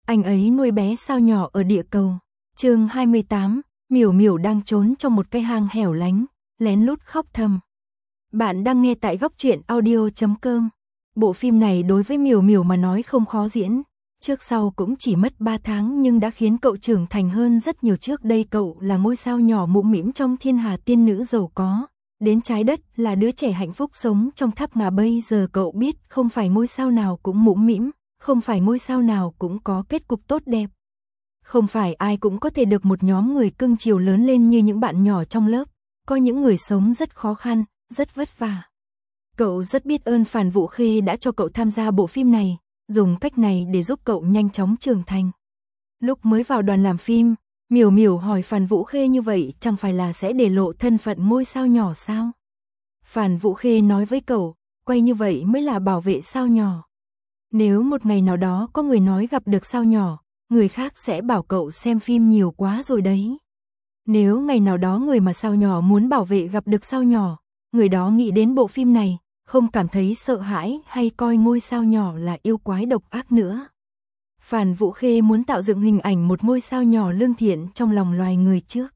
Anh ấy nuôi bé sao nhỏ ở địa cầu. Chương 28, Miểu Miểu đang trốn trong một cái hang hẻo lánh, lén lút khóc thầm. Bạn đang nghe tại Góc Truyện Audio.com. Bộ phim này đối với Miểu Miểu mà nói không khó diễn, trước sau cũng chỉ mất 3 tháng nhưng đã khiến cậu trưởng thành hơn rất nhiều. Trước đây cậu là ngôi sao nhỏ mũm mĩm trong thiên hà tiên nữ giàu có, đến trái đất là đứa trẻ hạnh phúc sống trong tháp ngà. Bây giờ cậu biết không phải ngôi sao nào cũng mũm mĩm, không phải ngôi sao nào cũng có kết cục tốt đẹp. Không phải ai cũng có thể được một nhóm người cưng chiều lớn lên như những bạn nhỏ trong lớp, có những người sống rất khó khăn, rất vất vả. Cậu rất biết ơn Phàn Vũ Khê đã cho cậu tham gia bộ phim này, dùng cách này để giúp cậu nhanh chóng trưởng thành. Lúc mới vào đoàn làm phim, Miểu Miểu hỏi Phàn Vũ Khê như vậy chẳng phải là sẽ để lộ thân phận ngôi sao nhỏ sao? Phàn Vũ Khê nói với cậu, quay như vậy mới là bảo vệ sao nhỏ. Nếu một ngày nào đó có người nói gặp được sao nhỏ, người khác sẽ bảo cậu xem phim nhiều quá rồi đấy. Nếu ngày nào đó người mà sao nhỏ muốn bảo vệ gặp được sao nhỏ, người đó nghĩ đến bộ phim này, không cảm thấy sợ hãi hay coi ngôi sao nhỏ là yêu quái độc ác nữa. Phàn Vũ Khê muốn tạo dựng hình ảnh một ngôi sao nhỏ lương thiện trong lòng loài người trước.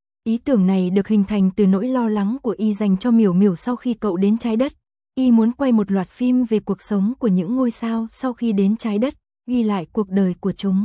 Ý tưởng này được hình thành từ nỗi lo lắng của y dành cho Miểu Miểu sau khi cậu đến trái đất. Y muốn quay một loạt phim về cuộc sống của những ngôi sao sau khi đến trái đất, ghi lại cuộc đời của chúng.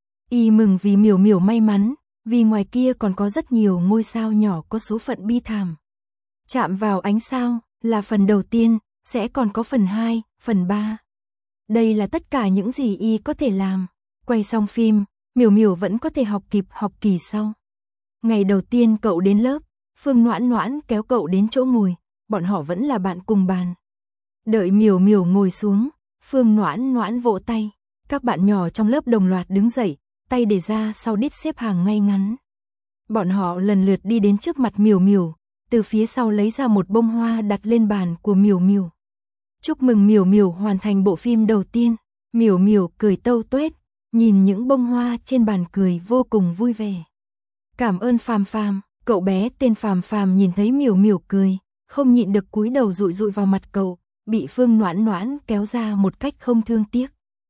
Y mừng vì Miểu Miểu may mắn, vì ngoài kia còn có rất nhiều ngôi sao nhỏ có số phận bi thảm. Chạm vào ánh sao là phần đầu tiên, sẽ còn có phần 2, phần 3. Đây là tất cả những gì Y có thể làm. Quay xong phim, Miểu Miểu vẫn có thể học kịp học kỳ sau. Ngày đầu tiên cậu đến lớp, Phương Noãn Noãn kéo cậu đến chỗ ngồi, bọn họ vẫn là bạn cùng bàn. Đợi Miểu Miểu ngồi xuống, Phương Noãn Noãn vỗ tay, các bạn nhỏ trong lớp đồng loạt đứng dậy, tay để ra sau đít xếp hàng ngay ngắn. Bọn họ lần lượt đi đến trước mặt Miểu Miểu, từ phía sau lấy ra một bông hoa đặt lên bàn của Miểu Miểu. Chúc mừng Miểu Miểu hoàn thành bộ phim đầu tiên. Miểu Miểu cười tâu tuét, nhìn những bông hoa trên bàn cười vô cùng vui vẻ. Cảm ơn Phàm Phàm. Cậu bé tên Phàm Phàm nhìn thấy Miểu Miểu cười, không nhịn được cúi đầu dụi dụi vào mặt cậu, bị Phương Noãn Noãn kéo ra một cách không thương tiếc.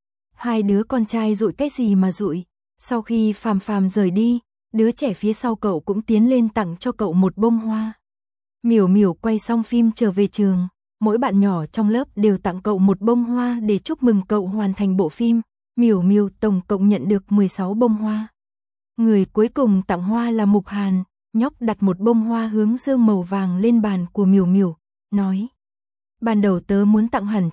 Hai đứa con trai dụi cái gì mà dụi? Sau khi Phàm Phàm rời đi, đứa trẻ phía sau cậu cũng tiến lên tặng cho cậu một bông hoa. Miểu Miểu quay xong phim trở về trường, mỗi bạn nhỏ trong lớp đều tặng cậu một bông hoa để chúc mừng cậu hoàn thành bộ phim. Miểu Miểu tổng cộng nhận được 16 bông hoa. Người cuối cùng tặng hoa là Mục Hàn, nhóc đặt một bông hoa hướng dương màu vàng lên bàn của Miểu Miểu, nói: ban đầu tớ muốn tặng hẳn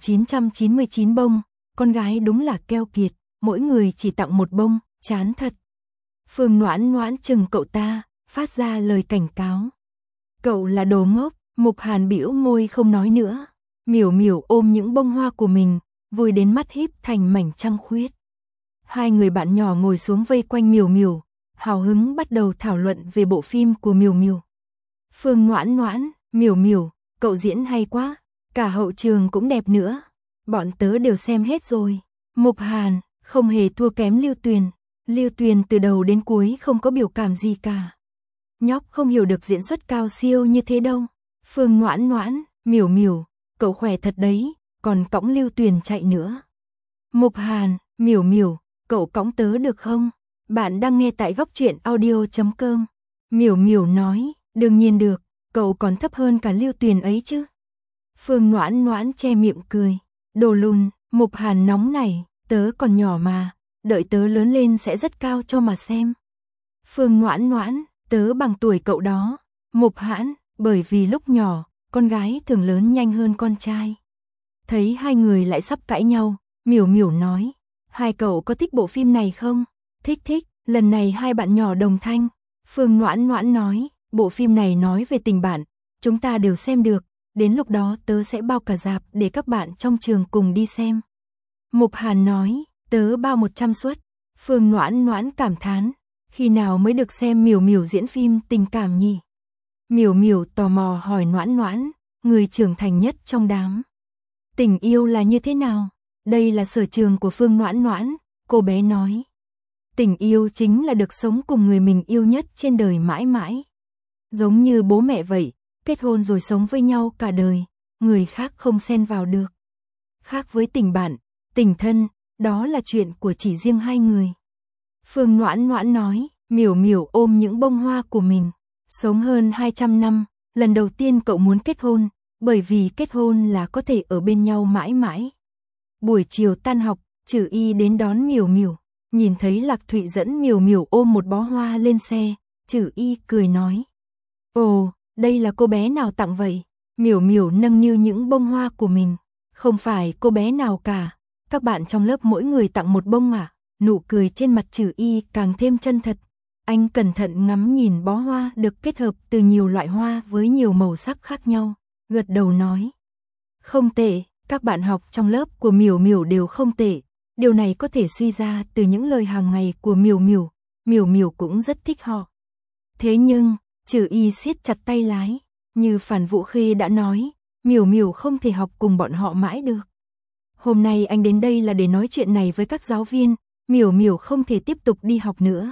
999 bông, con gái đúng là keo kiệt, mỗi người chỉ tặng một bông, chán thật. Phương Noãn Noãn chừng cậu ta, phát ra lời cảnh cáo. Cậu là đồ ngốc. Mục Hàn bĩu môi không nói nữa. Miểu Miểu ôm những bông hoa của mình, vui đến mắt híp thành mảnh trăng khuyết. Hai người bạn nhỏ ngồi xuống vây quanh Miểu Miểu, hào hứng bắt đầu thảo luận về bộ phim của Miểu Miểu. Phương Noãn Noãn, Miểu Miểu, cậu diễn hay quá, cả hậu trường cũng đẹp nữa. Bọn tớ đều xem hết rồi. Mục Hàn, không hề thua kém Lưu Tuyền. Lưu Tuyền từ đầu đến cuối không có biểu cảm gì cả. Nhóc không hiểu được diễn xuất cao siêu như thế đâu. Phương Noãn Noãn, Miểu Miểu, cậu khỏe thật đấy, còn cõng Lưu Tuyền chạy nữa. Mục Hàn, Miểu Miểu, cậu cõng tớ được không? Bạn đang nghe tại Góc Truyện Audio.com. Miểu Miểu nói, đương nhiên được, cậu còn thấp hơn cả Lưu Tuyền ấy chứ. Phương Noãn Noãn che miệng cười, đồ lùn. Mục Hàn nóng này, tớ còn nhỏ mà, đợi tớ lớn lên sẽ rất cao cho mà xem. Phương Noãn Noãn, tớ bằng tuổi cậu đó. Mục Hàn, bởi vì lúc nhỏ, con gái thường lớn nhanh hơn con trai. Thấy hai người lại sắp cãi nhau, Miểu Miểu nói, hai cậu có thích bộ phim này không? Thích thích, lần này hai bạn nhỏ đồng thanh. Phương Noãn Noãn nói, bộ phim này nói về tình bạn, chúng ta đều xem được, đến lúc đó tớ sẽ bao cả rạp để các bạn trong trường cùng đi xem. Mục Hàn nói, tớ bao 100 suất. Phương Noãn Noãn cảm thán, khi nào mới được xem Miểu Miểu diễn phim tình cảm nhỉ? Miểu Miểu tò mò hỏi Noãn Noãn, người trưởng thành nhất trong đám. Tình yêu là như thế nào? Đây là sở trường của Phương Noãn Noãn, cô bé nói. Tình yêu chính là được sống cùng người mình yêu nhất trên đời mãi mãi. Giống như bố mẹ vậy, kết hôn rồi sống với nhau cả đời, người khác không xen vào được. Khác với tình bạn, tình thân, đó là chuyện của chỉ riêng hai người. Phương Noãn Noãn nói, Miểu Miểu ôm những bông hoa của mình. Sống hơn 200 năm, lần đầu tiên cậu muốn kết hôn, bởi vì kết hôn là có thể ở bên nhau mãi mãi. Buổi chiều tan học, Trử Y đến đón Miểu Miểu. Nhìn thấy Lạc Thụy dẫn Miểu Miểu ôm một bó hoa lên xe, Trử Y cười nói. Ồ, đây là cô bé nào tặng vậy? Miểu Miểu nâng niu những bông hoa của mình. Không phải cô bé nào cả, các bạn trong lớp mỗi người tặng một bông à? Nụ cười trên mặt Trử Y càng thêm chân thật. Anh cẩn thận ngắm nhìn bó hoa được kết hợp từ nhiều loại hoa với nhiều màu sắc khác nhau, gật đầu nói. Không tệ, các bạn học trong lớp của Miểu Miểu đều không tệ. Điều này có thể suy ra từ những lời hàng ngày của Miểu Miểu. Miểu Miểu cũng rất thích họ. Thế nhưng, Trử Y siết chặt tay lái. Như Phản Vũ Khê đã nói, Miểu Miểu không thể học cùng bọn họ mãi được. Hôm nay anh đến đây là để nói chuyện này với các giáo viên. Miểu Miểu không thể tiếp tục đi học nữa.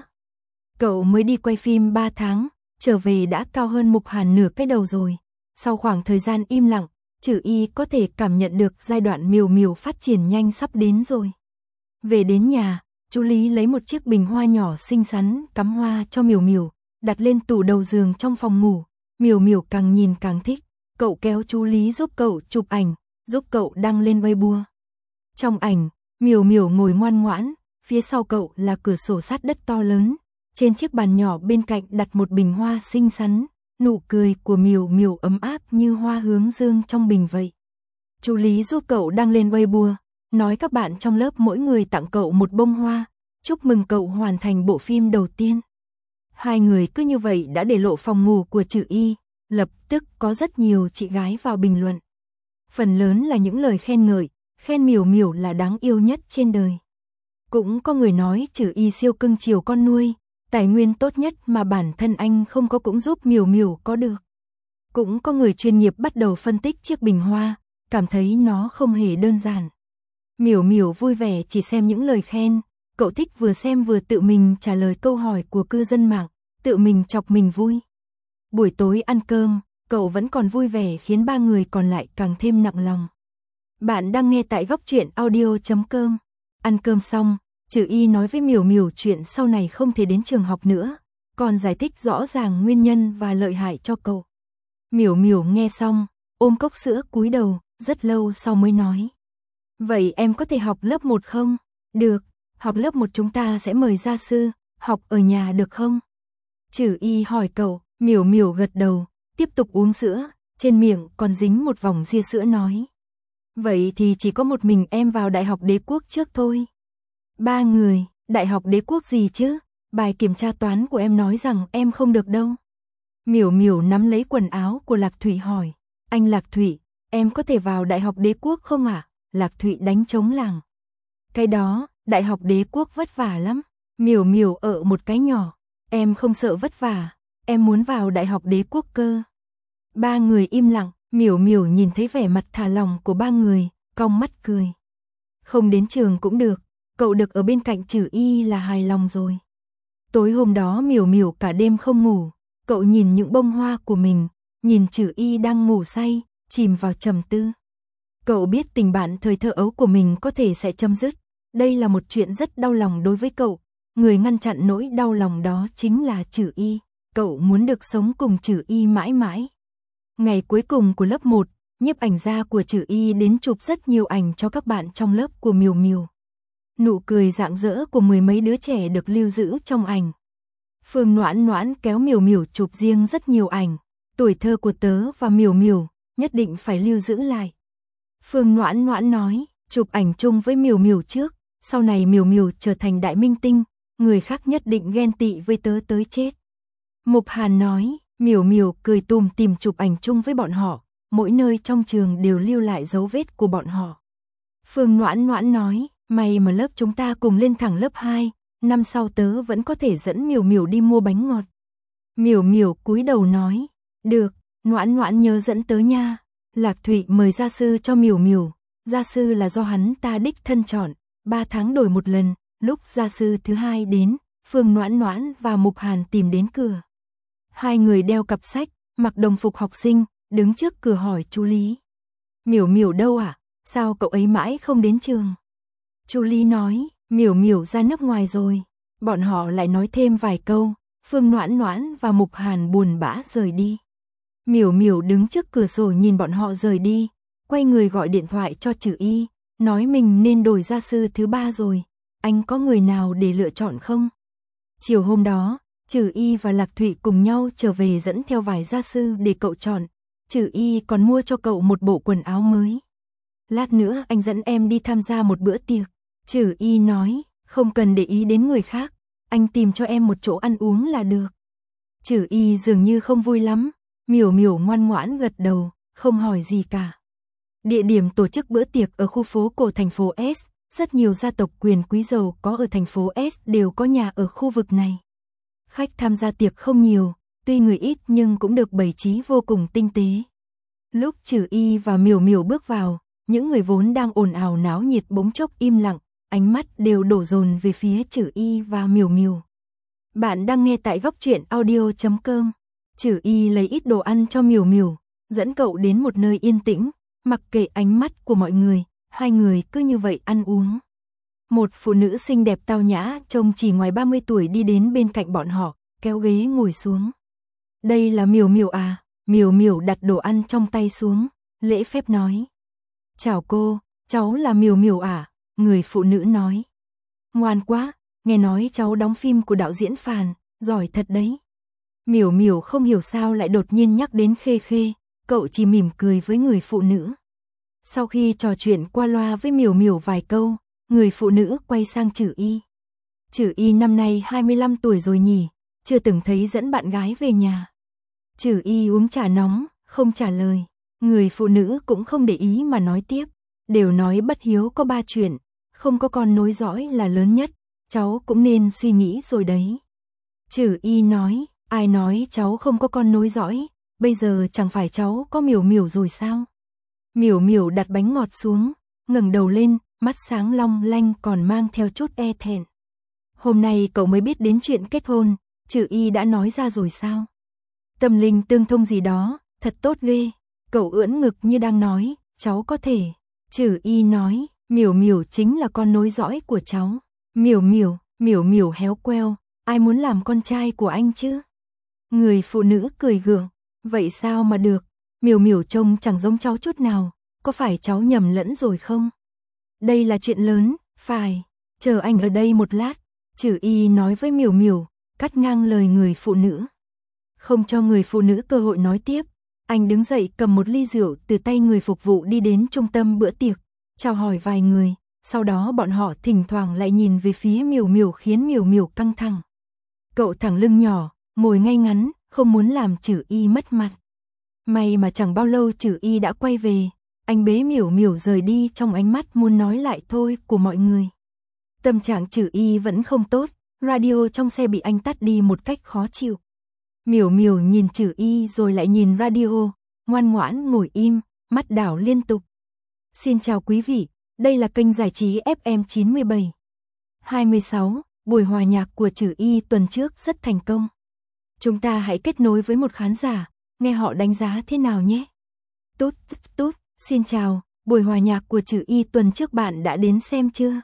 Cậu mới đi quay phim 3 tháng, trở về đã cao hơn Mục Hàn nửa cái đầu rồi. Sau khoảng thời gian im lặng, Trử Y có thể cảm nhận được giai đoạn Miểu Miểu phát triển nhanh sắp đến rồi. Về đến nhà, chú Lý lấy một chiếc bình hoa nhỏ xinh xắn cắm hoa cho Miểu Miểu, đặt lên tủ đầu giường trong phòng ngủ. Miểu Miểu càng nhìn càng thích, cậu kéo chú Lý giúp cậu chụp ảnh, giúp cậu đăng lên Weibo. Trong ảnh, Miểu Miểu ngồi ngoan ngoãn, phía sau cậu là cửa sổ sát đất to lớn. Trên chiếc bàn nhỏ bên cạnh đặt một bình hoa xinh xắn, nụ cười của Miểu Miểu ấm áp như hoa hướng dương trong bình vậy. Chú Lý giúp cậu đăng lên Weibo, nói các bạn trong lớp mỗi người tặng cậu một bông hoa, chúc mừng cậu hoàn thành bộ phim đầu tiên. Hai người cứ như vậy đã để lộ phòng ngủ của Trử Y, lập tức có rất nhiều chị gái vào bình luận. Phần lớn là những lời khen ngợi, khen Miểu Miểu là đáng yêu nhất trên đời. Cũng có người nói Trử Y siêu cưng chiều con nuôi, tài nguyên tốt nhất mà bản thân anh không có cũng giúp Miểu Miểu có được. Cũng có người chuyên nghiệp bắt đầu phân tích chiếc bình hoa, cảm thấy nó không hề đơn giản. Miểu Miểu vui vẻ chỉ xem những lời khen, cậu thích vừa xem vừa tự mình trả lời câu hỏi của cư dân mạng, tự mình chọc mình vui. Buổi tối ăn cơm, cậu vẫn còn vui vẻ khiến ba người còn lại càng thêm nặng lòng. Bạn đang nghe tại Góc Truyện Audio.com. Ăn cơm xong, Trử Y nói với Miểu Miểu chuyện sau này không thể đến trường học nữa, còn giải thích rõ ràng nguyên nhân và lợi hại cho cậu. Miểu Miểu nghe xong, ôm cốc sữa cúi đầu, rất lâu sau mới nói. Vậy em có thể học lớp 1 không? Được, học lớp 1 chúng ta sẽ mời gia sư, học ở nhà được không? Trử Y hỏi cậu, Miểu Miểu gật đầu, tiếp tục uống sữa, trên miệng còn dính một vòng ria sữa nói. Vậy thì chỉ có một mình em vào Đại học Đế Quốc trước thôi. 3 người, Đại học Đế Quốc gì chứ? Bài kiểm tra toán của em nói rằng em không được đâu. Miểu Miểu nắm lấy quần áo của Lạc Thụy hỏi. Anh Lạc Thụy, em có thể vào Đại học Đế Quốc không ạ? Lạc Thụy đánh trống lảng. Cái đó, Đại học Đế Quốc vất vả lắm. Miểu Miểu ở một cái nhỏ. Em không sợ vất vả, em muốn vào Đại học Đế Quốc cơ. 3 người im lặng, Miểu Miểu nhìn thấy vẻ mặt thả lỏng của 3 người, cong mắt cười. Không đến trường cũng được, cậu được ở bên cạnh Trử Y là hài lòng rồi. Tối hôm đó Miểu Miểu cả đêm không ngủ, cậu nhìn những bông hoa của mình, nhìn Trử Y đang ngủ say, chìm vào trầm tư. Cậu biết tình bạn thời thơ ấu của mình có thể sẽ chấm dứt, đây là một chuyện rất đau lòng đối với cậu, người ngăn chặn nỗi đau lòng đó chính là Trử Y, cậu muốn được sống cùng Trử Y mãi mãi. Ngày cuối cùng của lớp 1, nhiếp ảnh gia của Trử Y đến chụp rất nhiều ảnh cho các bạn trong lớp của Miểu Miểu. Nụ cười rạng rỡ của mười mấy đứa trẻ được lưu giữ trong ảnh. Phương Noãn Noãn kéo Miểu Miểu chụp riêng rất nhiều ảnh, tuổi thơ của tớ và Miểu Miểu, nhất định phải lưu giữ lại. Phương Noãn Noãn nói, chụp ảnh chung với Miểu Miểu trước, sau này Miểu Miểu trở thành đại minh tinh, người khác nhất định ghen tị với tớ tới chết. Mục Hàn nói, Miểu Miểu cười tùm tìm chụp ảnh chung với bọn họ, mỗi nơi trong trường đều lưu lại dấu vết của bọn họ. Phương Noãn Noãn nói, may mà lớp chúng ta cùng lên thẳng lớp 2, năm sau tớ vẫn có thể dẫn Miểu Miểu đi mua bánh ngọt. Miểu Miểu cúi đầu nói, được, Noãn Noãn nhớ dẫn tớ nha. Lạc Thụy mời gia sư cho Miểu Miểu, gia sư là do hắn ta đích thân chọn, 3 tháng đổi một lần, lúc gia sư thứ 2 đến, Phương Noãn Noãn và Mục Hàn tìm đến cửa. Hai người đeo cặp sách, mặc đồng phục học sinh, đứng trước cửa hỏi chú Lý. Miểu Miểu đâu ạ? Sao cậu ấy mãi không đến trường? Chu Lý nói, Miểu Miểu ra nước ngoài rồi. Bọn họ lại nói thêm vài câu, Phương Noãn Noãn và Mục Hàn buồn bã rời đi. Miểu Miểu đứng trước cửa sổ nhìn bọn họ rời đi, quay người gọi điện thoại cho Trử Y, nói mình nên đổi gia sư thứ 3 rồi, anh có người nào để lựa chọn không? Chiều hôm đó, Trử Y và Lạc Thụy cùng nhau trở về dẫn theo vài gia sư để cậu chọn, Trử Y còn mua cho cậu một bộ quần áo mới. Lát nữa anh dẫn em đi tham gia một bữa tiệc. Trử Y nói, không cần để ý đến người khác, anh tìm cho em một chỗ ăn uống là được. Trử Y dường như không vui lắm, Miểu Miểu ngoan ngoãn gật đầu, không hỏi gì cả. Địa điểm tổ chức bữa tiệc ở khu phố cổ thành phố S, rất nhiều gia tộc quyền quý giàu có ở thành phố S đều có nhà ở khu vực này. Khách tham gia tiệc không nhiều, tuy người ít nhưng cũng được bày trí vô cùng tinh tế. Lúc Trử Y và Miểu Miểu bước vào, những người vốn đang ồn ào náo nhiệt bỗng chốc im lặng, ánh mắt đều đổ dồn về phía Trử Y và Miểu Miểu. Bạn đang nghe tại góc truyện audio.com. Trử Y lấy ít đồ ăn cho Miểu Miểu, dẫn cậu đến một nơi yên tĩnh, mặc kệ ánh mắt của mọi người, hai người cứ như vậy ăn uống. Một phụ nữ xinh đẹp tao nhã trông chỉ ngoài 30 tuổi đi đến bên cạnh bọn họ, kéo ghế ngồi xuống. Đây là Miểu Miểu à? Miểu Miểu đặt đồ ăn trong tay xuống, lễ phép nói. Chào cô, cháu là Miểu Miểu à? Người phụ nữ nói. Ngoan quá, nghe nói cháu đóng phim của đạo diễn Phàn, giỏi thật đấy. Miểu Miểu không hiểu sao lại đột nhiên nhắc đến Khê Khê, cậu chỉ mỉm cười với người phụ nữ. Sau khi trò chuyện qua loa với Miểu Miểu vài câu, người phụ nữ quay sang Trử Y. Trử Y năm nay 25 tuổi rồi nhỉ, chưa từng thấy dẫn bạn gái về nhà. Trử Y uống trà nóng, không trả lời. Người phụ nữ cũng không để ý mà nói tiếp, đều nói bất hiếu có 3 chuyện, không có con nối dõi là lớn nhất, cháu cũng nên suy nghĩ rồi đấy. Trử Y nói, ai nói cháu không có con nối dõi, bây giờ chẳng phải cháu có Miểu Miểu rồi sao? Miểu Miểu đặt bánh ngọt xuống, ngẩng đầu lên, mắt sáng long lanh còn mang theo chút e thẹn. Hôm nay cậu mới biết đến chuyện kết hôn, Trử Y đã nói ra rồi sao? Tâm linh tương thông gì đó, thật tốt ghê. Cậu ưỡn ngực như đang nói, cháu có thể. Trử Y nói, Miểu Miểu chính là con nối dõi của cháu. Miểu Miểu héo queo, ai muốn làm con trai của anh chứ? Người phụ nữ cười gượng, vậy sao mà được? Miểu Miểu trông chẳng giống cháu chút nào, có phải cháu nhầm lẫn rồi không? Đây là chuyện lớn, phải. Chờ anh ở đây một lát, Trử Y nói với Miểu Miểu, cắt ngang lời người phụ nữ. Không cho người phụ nữ cơ hội nói tiếp, anh đứng dậy cầm một ly rượu từ tay người phục vụ đi đến trung tâm bữa tiệc, chào hỏi vài người, sau đó bọn họ thỉnh thoảng lại nhìn về phía Miểu Miểu khiến Miểu Miểu căng thẳng. Cậu thẳng lưng nhỏ, ngồi ngay ngắn, không muốn làm Trử Y mất mặt. May mà chẳng bao lâu Trử Y đã quay về, anh bế Miểu Miểu rời đi trong ánh mắt muốn nói lại thôi của mọi người. Tâm trạng Trử Y vẫn không tốt, radio trong xe bị anh tắt đi một cách khó chịu. Miểu Miểu nhìn Trử Y rồi lại nhìn radio, ngoan ngoãn ngồi im, mắt đảo liên tục. Xin chào quý vị, đây là kênh giải trí FM 97. 26, buổi hòa nhạc của Trử Y tuần trước rất thành công. Chúng ta hãy kết nối với một khán giả, nghe họ đánh giá thế nào nhé. Tút, xin chào, buổi hòa nhạc của Trử Y tuần trước bạn đã đến xem chưa?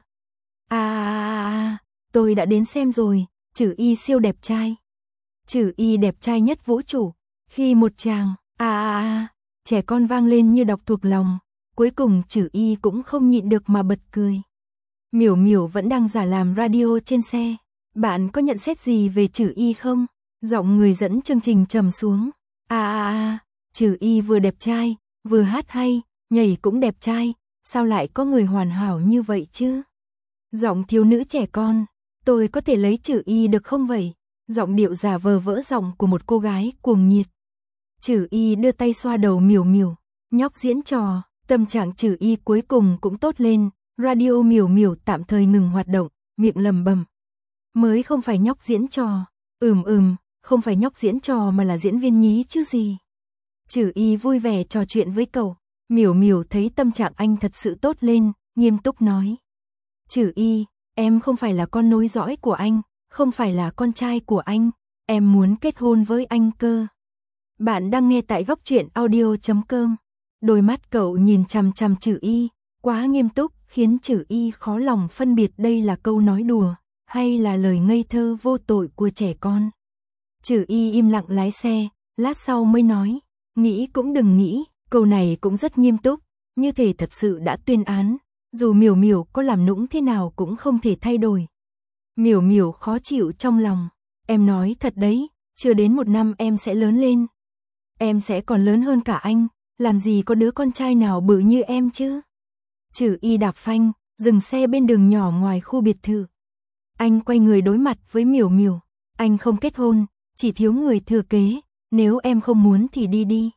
Tôi đã đến xem rồi, Trử Y siêu đẹp trai. Trử Y đẹp trai nhất vũ trụ, khi một chàng, trẻ con vang lên như đọc thuộc lòng, cuối cùng Trử Y cũng không nhịn được mà bật cười. Miểu Miểu vẫn đang giả làm radio trên xe, bạn có nhận xét gì về Trử Y không? Giọng người dẫn chương trình trầm xuống. Trử Y vừa đẹp trai, vừa hát hay, nhảy cũng đẹp trai, sao lại có người hoàn hảo như vậy chứ? Giọng thiếu nữ trẻ con, tôi có thể lấy Trử Y được không vậy? Giọng điệu giả vờ vỡ giọng của một cô gái cuồng nhiệt. Trử Y đưa tay xoa đầu Miểu Miểu, nhóc diễn trò, tâm trạng Trử Y cuối cùng cũng tốt lên, radio Miểu Miểu tạm thời ngừng hoạt động, miệng lẩm bẩm. Mới không phải nhóc diễn trò, không phải nhóc diễn trò mà là diễn viên nhí chứ gì. Trử Y vui vẻ trò chuyện với cậu, Miểu Miểu thấy tâm trạng anh thật sự tốt lên, nghiêm túc nói. Trử Y, em không phải là con nối dõi của anh, không phải là con trai của anh, em muốn kết hôn với anh cơ. Bạn đang nghe tại góc truyện audio.com. Đôi mắt cậu nhìn chằm chằm Trử Y, quá nghiêm túc, khiến Trử Y khó lòng phân biệt đây là câu nói đùa, hay là lời ngây thơ vô tội của trẻ con. Trử Y im lặng lái xe, lát sau mới nói, nghĩ cũng đừng nghĩ, câu này cũng rất nghiêm túc, như thể thật sự đã tuyên án, dù Miểu Miểu có làm nũng thế nào cũng không thể thay đổi. Miểu Miểu khó chịu trong lòng, em nói thật đấy, chưa đến 1 năm em sẽ lớn lên. Em sẽ còn lớn hơn cả anh, làm gì có đứa con trai nào bự như em chứ. Trử Y đạp phanh, dừng xe bên đường nhỏ ngoài khu biệt thự. Anh quay người đối mặt với Miểu Miểu, anh không kết hôn, chỉ thiếu người thừa kế, nếu em không muốn thì đi đi.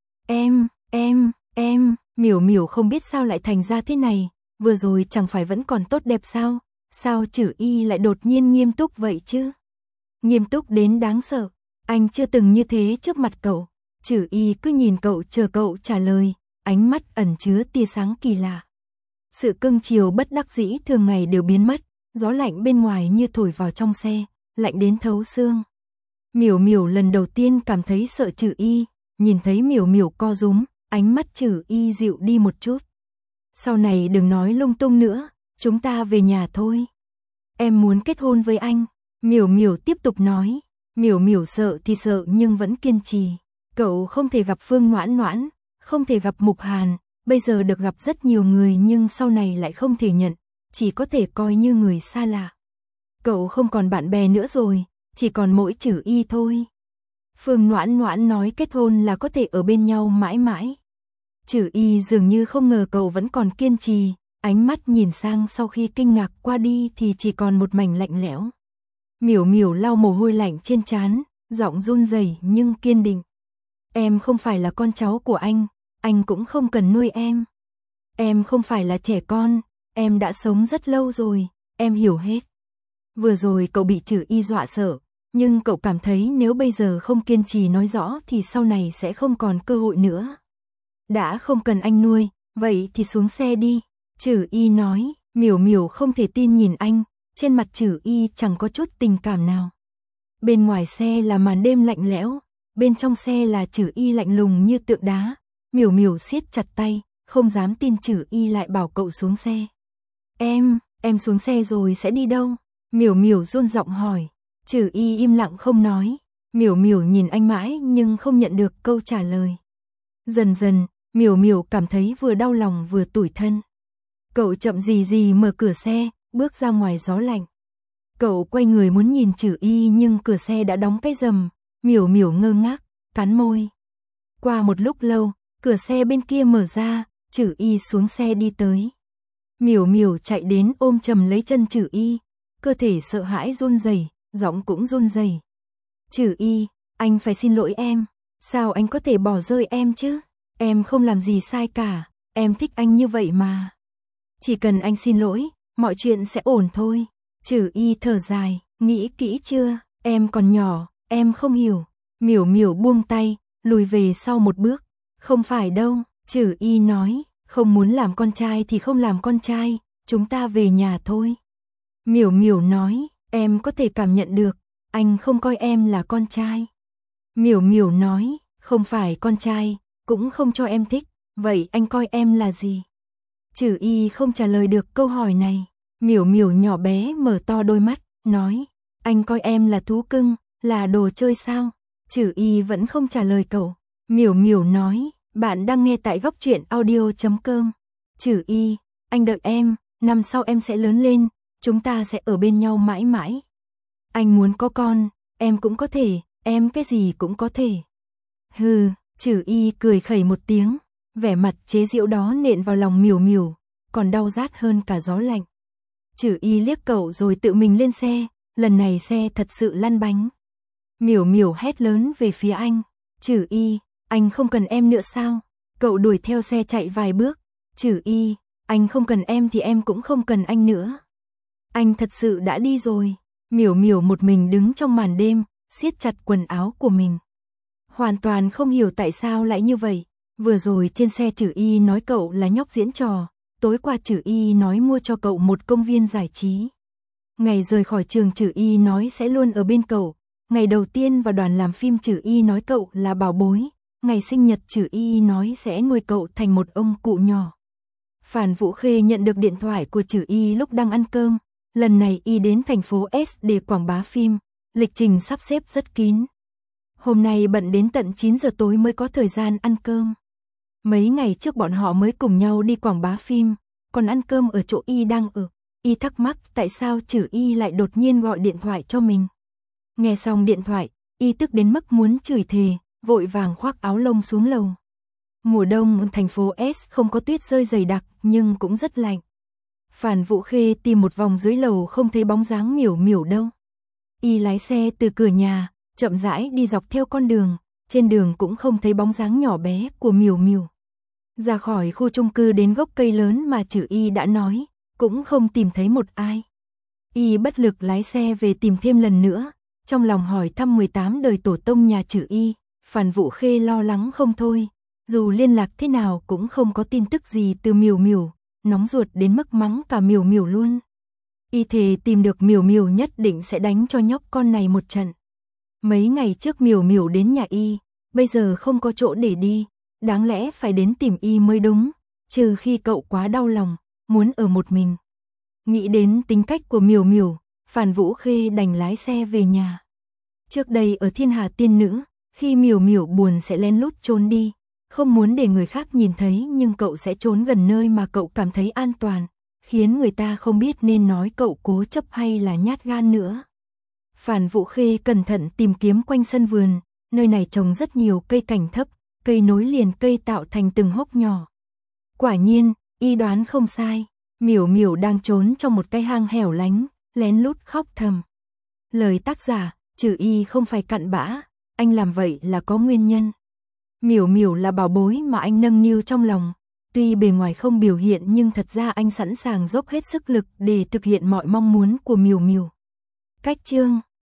Em, Miểu Miểu không biết sao lại thành ra thế này, vừa rồi chẳng phải vẫn còn tốt đẹp sao, sao Trử Y lại đột nhiên nghiêm túc vậy chứ? Nghiêm túc đến đáng sợ, anh chưa từng như thế trước mặt cậu. Trử Y cứ nhìn cậu chờ cậu trả lời, ánh mắt ẩn chứa tia sáng kỳ lạ. Sự cưng chiều bất đắc dĩ thường ngày đều biến mất, gió lạnh bên ngoài như thổi vào trong xe, lạnh đến thấu xương. Miểu Miểu lần đầu tiên cảm thấy sợ Trử Y, nhìn thấy Miểu Miểu co rúm, ánh mắt Trử Y dịu đi một chút. Sau này đừng nói lung tung nữa, chúng ta về nhà thôi. Em muốn kết hôn với anh, Miểu Miểu tiếp tục nói. Miểu Miểu sợ thì sợ nhưng vẫn kiên trì. Cậu không thể gặp Phương Noãn Noãn, không thể gặp Mục Hàn, bây giờ được gặp rất nhiều người nhưng sau này lại không thể nhận, chỉ có thể coi như người xa lạ. Cậu không còn bạn bè nữa rồi, chỉ còn mỗi Trử Y thôi. Phương Noãn Noãn nói kết hôn là có thể ở bên nhau mãi mãi. Trử Y dường như không ngờ cậu vẫn còn kiên trì, ánh mắt nhìn sang sau khi kinh ngạc qua đi thì chỉ còn một mảnh lạnh lẽo. Miểu Miểu lau mồ hôi lạnh trên trán, giọng run rẩy nhưng kiên định. Em không phải là con cháu của anh cũng không cần nuôi em. Em không phải là trẻ con, em đã sống rất lâu rồi, em hiểu hết. Vừa rồi cậu bị Trử Y dọa sợ, nhưng cậu cảm thấy nếu bây giờ không kiên trì nói rõ thì sau này sẽ không còn cơ hội nữa. Đã không cần anh nuôi, vậy thì xuống xe đi. Trử Y nói. Miểu Miểu không thể tin nhìn anh, trên mặt Trử Y chẳng có chút tình cảm nào. Bên ngoài xe là màn đêm lạnh lẽo, bên trong xe là Trử Y lạnh lùng như tượng đá. Miểu Miểu siết chặt tay, không dám tin Trử Y lại bảo cậu xuống xe. Em xuống xe rồi sẽ đi đâu? Miểu Miểu run giọng hỏi. Trử Y im lặng không nói. Miểu Miểu nhìn anh mãi nhưng không nhận được câu trả lời. Dần dần, Miểu Miểu cảm thấy vừa đau lòng vừa tủi thân. Cậu chậm gì mở cửa xe, bước ra ngoài gió lạnh. Cậu quay người muốn nhìn Trử Y nhưng cửa xe đã đóng cái rầm. Miểu Miểu ngơ ngác, cắn môi. Qua một lúc lâu, cửa xe bên kia mở ra, Trử Y xuống xe đi tới. Miểu Miểu chạy đến ôm chầm lấy chân Trử Y, cơ thể sợ hãi run rẩy, giọng cũng run rẩy. Trử Y, anh phải xin lỗi em, sao anh có thể bỏ rơi em chứ? Em không làm gì sai cả, em thích anh như vậy mà. Chỉ cần anh xin lỗi, mọi chuyện sẽ ổn thôi. Trử Y thở dài, nghĩ kỹ chưa, em còn nhỏ, em không hiểu. Miểu Miểu buông tay, lùi về sau một bước. Không phải đâu, Trử Y nói, không muốn làm con trai thì không làm con trai, chúng ta về nhà thôi. Miểu Miểu nói, em có thể cảm nhận được, anh không coi em là con trai. Miểu Miểu nói, không phải con trai, cũng không cho em thích, vậy anh coi em là gì? Trử Y không trả lời được câu hỏi này. Miểu Miểu nhỏ bé mở to đôi mắt, nói, anh coi em là thú cưng, là đồ chơi sao? Trử Y vẫn không trả lời cậu. Miểu Miểu nói, bạn đang nghe tại Góc Truyện Audio.com. Trử Y, anh đợi em, năm sau em sẽ lớn lên, chúng ta sẽ ở bên nhau mãi mãi. Anh muốn có con, em cũng có thể, em cái gì cũng có thể. Hừ, Trử Y cười khẩy một tiếng, vẻ mặt chế giễu đó nện vào lòng Miểu Miểu, còn đau rát hơn cả gió lạnh. Trử Y liếc cậu rồi tự mình lên xe, lần này xe thật sự lăn bánh. Miểu Miểu hét lớn về phía anh, Trử Y, anh không cần em nữa sao? Cậu đuổi theo xe chạy vài bước, Trử Y, anh không cần em thì em cũng không cần anh nữa. Anh thật sự đã đi rồi. Miểu Miểu một mình đứng trong màn đêm, siết chặt quần áo của mình. Hoàn toàn không hiểu tại sao lại như vậy. Vừa rồi trên xe Trử Y nói cậu là nhóc diễn trò, tối qua Trử Y nói mua cho cậu một công viên giải trí. Ngày rời khỏi trường Trử Y nói sẽ luôn ở bên cậu. Ngày đầu tiên vào đoàn làm phim Trử Y nói cậu là bảo bối. Ngày sinh nhật Trử Y nói sẽ nuôi cậu thành một ông cụ nhỏ. Phàn Vũ Khê nhận được điện thoại của Trử Y lúc đang ăn cơm, lần này y đến thành phố S để quảng bá phim, lịch trình sắp xếp rất kín. Hôm nay bận đến tận 9 giờ tối mới có thời gian ăn cơm. Mấy ngày trước bọn họ mới cùng nhau đi quảng bá phim, còn ăn cơm ở chỗ y đang ở. Y thắc mắc tại sao Trử Y lại đột nhiên gọi điện thoại cho mình. Nghe xong điện thoại, y tức đến mức muốn chửi thề, vội vàng khoác áo lông xuống lầu. Mùa đông thành phố S không có tuyết rơi dày đặc nhưng cũng rất lạnh. Phàn Vũ Khê tìm một vòng dưới lầu không thấy bóng dáng Miểu Miểu đâu. Y lái xe từ cửa nhà, chậm rãi đi dọc theo con đường, trên đường cũng không thấy bóng dáng nhỏ bé của Miểu Miểu. Ra khỏi khu chung cư đến gốc cây lớn mà Trử Y đã nói, cũng không tìm thấy một ai. Y bất lực lái xe về tìm thêm lần nữa, trong lòng hỏi thăm 18 đời tổ tông nhà Trử Y, Phàn Vũ Khê lo lắng không thôi, dù liên lạc thế nào cũng không có tin tức gì từ Miểu Miểu, nóng ruột đến mức mắng cả Miểu Miểu luôn. Y thề tìm được Miểu Miểu nhất định sẽ đánh cho nhóc con này một trận. Mấy ngày trước Miểu Miểu đến nhà Y, bây giờ không có chỗ để đi, đáng lẽ phải đến tìm Y mới đúng, trừ khi cậu quá đau lòng, muốn ở một mình. Nghĩ đến tính cách của Miểu Miểu, Phàn Vũ Khê đành lái xe về nhà. Trước đây ở Thiên Hà Tiên Nữ, khi Miểu Miểu buồn sẽ lén lút trốn đi, không muốn để người khác nhìn thấy nhưng cậu sẽ trốn gần nơi mà cậu cảm thấy an toàn, khiến người ta không biết nên nói cậu cố chấp hay là nhát gan nữa. Phàn Vũ Khê cẩn thận tìm kiếm quanh sân vườn, nơi này trồng rất nhiều cây cảnh thấp, cây nối liền cây tạo thành từng hốc nhỏ. Quả nhiên, y đoán không sai, Miểu Miểu đang trốn trong một cái hang hẻo lánh, lén lút khóc thầm. Lời tác giả, Trử Y không phải cặn bã, anh làm vậy là có nguyên nhân. Miểu Miểu là bảo bối mà anh nâng niu trong lòng, tuy bề ngoài không biểu hiện nhưng thật ra anh sẵn sàng dốc hết sức lực để thực hiện mọi mong muốn của Miểu Miểu. Cách chương